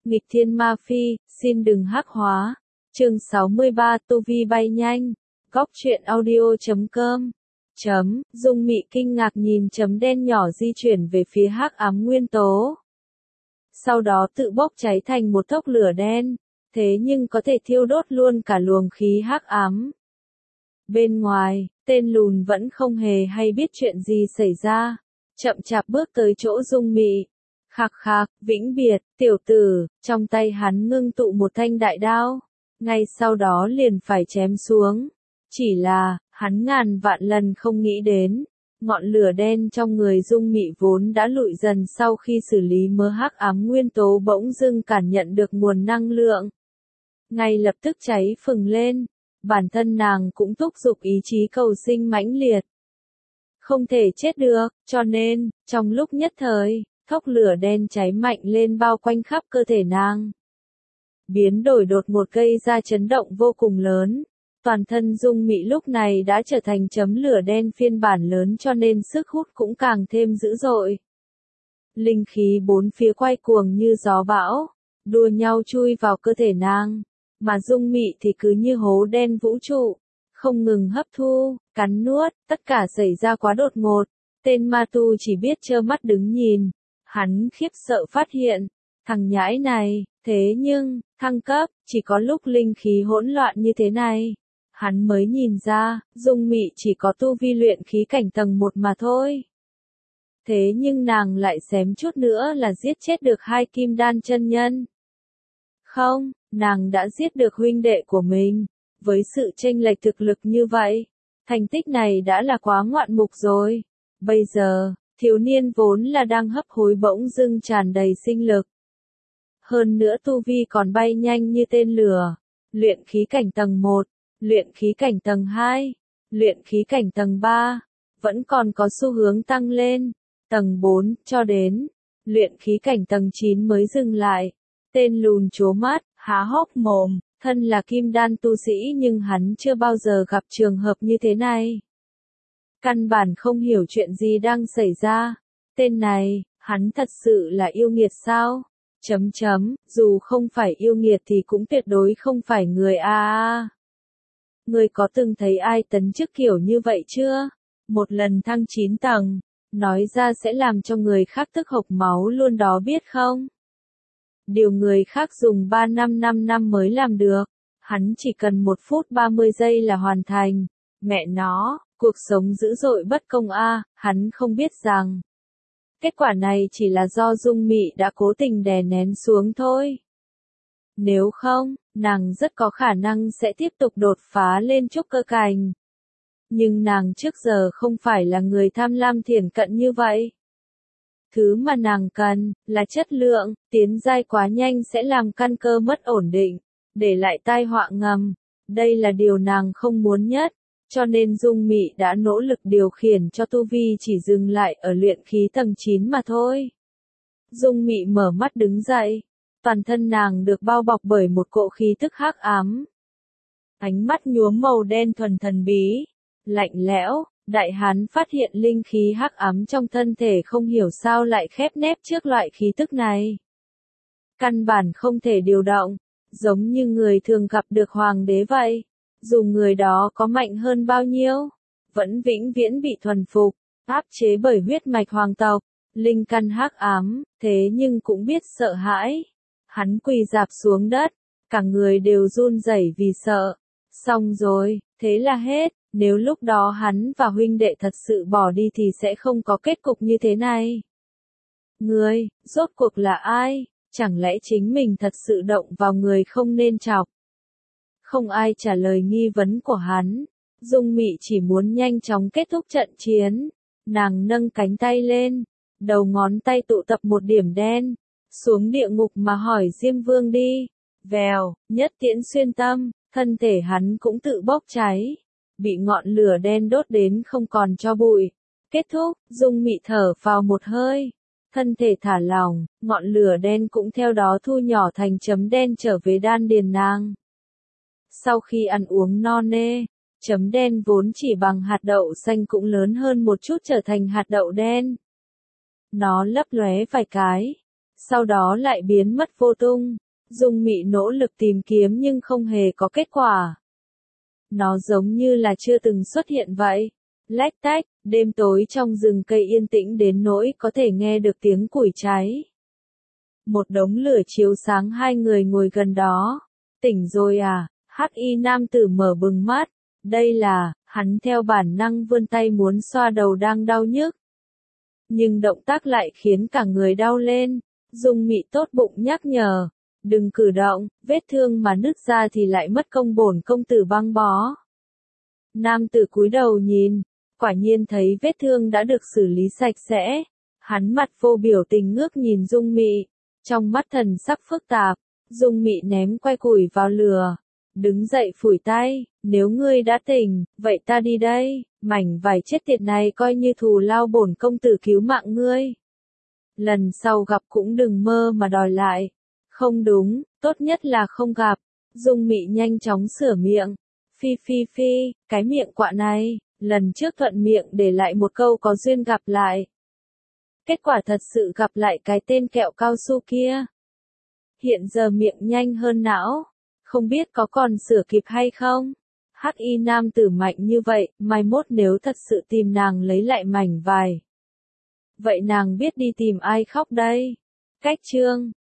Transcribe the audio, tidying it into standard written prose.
Nghịch thiên ma phi, xin đừng hắc hóa. Chương 63 Tu vi bay nhanh. Góc truyện audio.com. Dung Mị kinh ngạc nhìn chấm đen nhỏ di chuyển về phía hắc ám nguyên tố. Sau đó tự bốc cháy thành một thốc lửa đen, thế nhưng có thể thiêu đốt luôn cả luồng khí hắc ám. Bên ngoài, tên lùn vẫn không hề hay biết chuyện gì xảy ra, chậm chạp bước tới chỗ Dung Mị. Khạc khạc, vĩnh biệt, tiểu tử, trong tay hắn ngưng tụ một thanh đại đao, ngay sau đó liền phải chém xuống. Chỉ là, hắn ngàn vạn lần không nghĩ đến, ngọn lửa đen trong người Dung Mị vốn đã lụi dần sau khi xử lý mớ hắc ám nguyên tố bỗng dưng cảm nhận được nguồn năng lượng. Ngay lập tức cháy phừng lên, bản thân nàng cũng thúc giục ý chí cầu sinh mãnh liệt. Không thể chết được, cho nên, trong lúc nhất thời, thốc lửa đen cháy mạnh lên bao quanh khắp cơ thể nàng. Biến đổi đột ngột gây ra chấn động vô cùng lớn. Toàn thân Dung Mị lúc này đã trở thành chấm lửa đen phiên bản lớn cho nên sức hút cũng càng thêm dữ dội. Linh khí bốn phía quay cuồng như gió bão, đua nhau chui vào cơ thể nàng, mà Dung Mị thì cứ như hố đen vũ trụ, không ngừng hấp thu, cắn nuốt, tất cả xảy ra quá đột ngột. Tên ma tu chỉ biết trơ mắt đứng nhìn, hắn khiếp sợ phát hiện, thằng nhãi này, thế nhưng, thăng cấp, chỉ có lúc linh khí hỗn loạn như thế này. Hắn mới nhìn ra, Dung Mị chỉ có tu vi luyện khí cảnh tầng 1 mà thôi. Thế nhưng nàng lại xém chút nữa là giết chết được 2 kim đan chân nhân. Không, nàng đã giết được huynh đệ của mình. Với sự chênh lệch thực lực như vậy, thành tích này đã là quá ngoạn mục rồi. Bây giờ, thiếu niên vốn là đang hấp hối bỗng dưng tràn đầy sinh lực. Hơn nữa tu vi còn bay nhanh như tên lửa, luyện khí cảnh tầng 1. Luyện khí cảnh tầng 2, luyện khí cảnh tầng 3, vẫn còn có xu hướng tăng lên, tầng 4, cho đến, luyện khí cảnh tầng 9 mới dừng lại. Tên lùn trố mắt, há hốc mồm, thân là kim đan tu sĩ nhưng hắn chưa bao giờ gặp trường hợp như thế này. Căn bản không hiểu chuyện gì đang xảy ra, tên này, hắn thật sự là yêu nghiệt sao? Dù không phải yêu nghiệt thì cũng tuyệt đối không phải người a. Ngươi có từng thấy ai tấn chức kiểu như vậy chưa? Một lần thăng 9 tầng, nói ra sẽ làm cho người khác tức hộc máu luôn đó biết không? Điều người khác dùng 3 năm 5 năm mới làm được, hắn chỉ cần 1 phút 30 giây là hoàn thành. Mẹ nó, cuộc sống dữ dội bất công a, hắn không biết rằng. Kết quả này chỉ là do Dung Mị đã cố tình đè nén xuống thôi. Nếu không, nàng rất có khả năng sẽ tiếp tục đột phá lên trúc cơ cảnh. Nhưng nàng trước giờ không phải là người tham lam thiển cận như vậy. Thứ mà nàng cần, là chất lượng, tiến giai quá nhanh sẽ làm căn cơ mất ổn định, để lại tai họa ngầm. Đây là điều nàng không muốn nhất, cho nên Dung Mị đã nỗ lực điều khiển cho tu vi chỉ dừng lại ở luyện khí tầng 9 mà thôi. Dung Mị mở mắt đứng dậy. Toàn thân nàng được bao bọc bởi một cỗ khí tức hắc ám. Ánh mắt nhuốm màu đen thuần thần bí, lạnh lẽo, đại hán phát hiện linh khí hắc ám trong thân thể không hiểu sao lại khép nép trước loại khí tức này. Căn bản không thể điều động, giống như người thường gặp được hoàng đế vậy. Dù người đó có mạnh hơn bao nhiêu, vẫn vĩnh viễn bị thuần phục, áp chế bởi huyết mạch hoàng tộc, linh căn hắc ám, thế nhưng cũng biết sợ hãi. Hắn quỳ rạp xuống đất, cả người đều run rẩy vì sợ. Xong rồi, thế là hết, nếu lúc đó hắn và huynh đệ thật sự bỏ đi thì sẽ không có kết cục như thế này. Ngươi, rốt cuộc là ai? Chẳng lẽ chính mình thật sự động vào người không nên chọc? Không ai trả lời nghi vấn của hắn. Dung Mị chỉ muốn nhanh chóng kết thúc trận chiến. Nàng nâng cánh tay lên, đầu ngón tay tụ tập một điểm đen. Xuống địa ngục mà hỏi Diêm Vương đi. Vèo, nhất tiễn xuyên tâm, thân thể hắn cũng tự bốc cháy. Bị ngọn lửa đen đốt đến không còn cho bụi. Kết thúc, Dung Mị thở vào một hơi. Thân thể thả lỏng, ngọn lửa đen cũng theo đó thu nhỏ thành chấm đen trở về đan điền nàng. Sau khi ăn uống no nê, chấm đen vốn chỉ bằng hạt đậu xanh cũng lớn hơn một chút trở thành hạt đậu đen. Nó lấp lóe vài cái. sau đó lại biến mất vô tung. Dung Mị nỗ lực tìm kiếm nhưng không hề có kết quả. Nó giống như là chưa từng xuất hiện vậy. Lách tách, đêm tối trong rừng cây yên tĩnh đến nỗi có thể nghe được tiếng củi cháy. Một đống lửa chiếu sáng hai người ngồi gần đó. Tỉnh rồi à? Hắc y nam tử mở bừng mắt. Đây là, hắn theo bản năng vươn tay muốn xoa đầu đang đau nhức. Nhưng động tác lại khiến cả người đau lên. Dung Mị tốt bụng nhắc nhở. Đừng cử động, vết thương mà nứt ra thì lại mất công bổn công tử băng bó. Nam tử cúi đầu nhìn, quả nhiên thấy vết thương đã được xử lý sạch sẽ. Hắn mặt vô biểu tình ngước nhìn Dung Mị, trong mắt thần sắc phức tạp. Dung Mị ném que củi vào lửa, đứng dậy phủi tay, nếu ngươi đã tỉnh, vậy ta đi đây, mảnh vải chết tiệt này coi như thù lao bổn công tử cứu mạng ngươi. Lần sau gặp cũng đừng mơ mà đòi lại. Không đúng, tốt nhất là không gặp. Dung Mị nhanh chóng sửa miệng. Phi phi phi, cái miệng quạ này, lần trước thuận miệng để lại một câu có duyên gặp lại. Kết quả thật sự gặp lại cái tên kẹo cao su kia. Hiện giờ miệng nhanh hơn não, không biết có còn sửa kịp hay không. Hắc y nam tử mạnh như vậy, mai mốt nếu thật sự tìm nàng lấy lại mảnh vải. Vậy nàng biết đi tìm ai khóc đây? Cách chương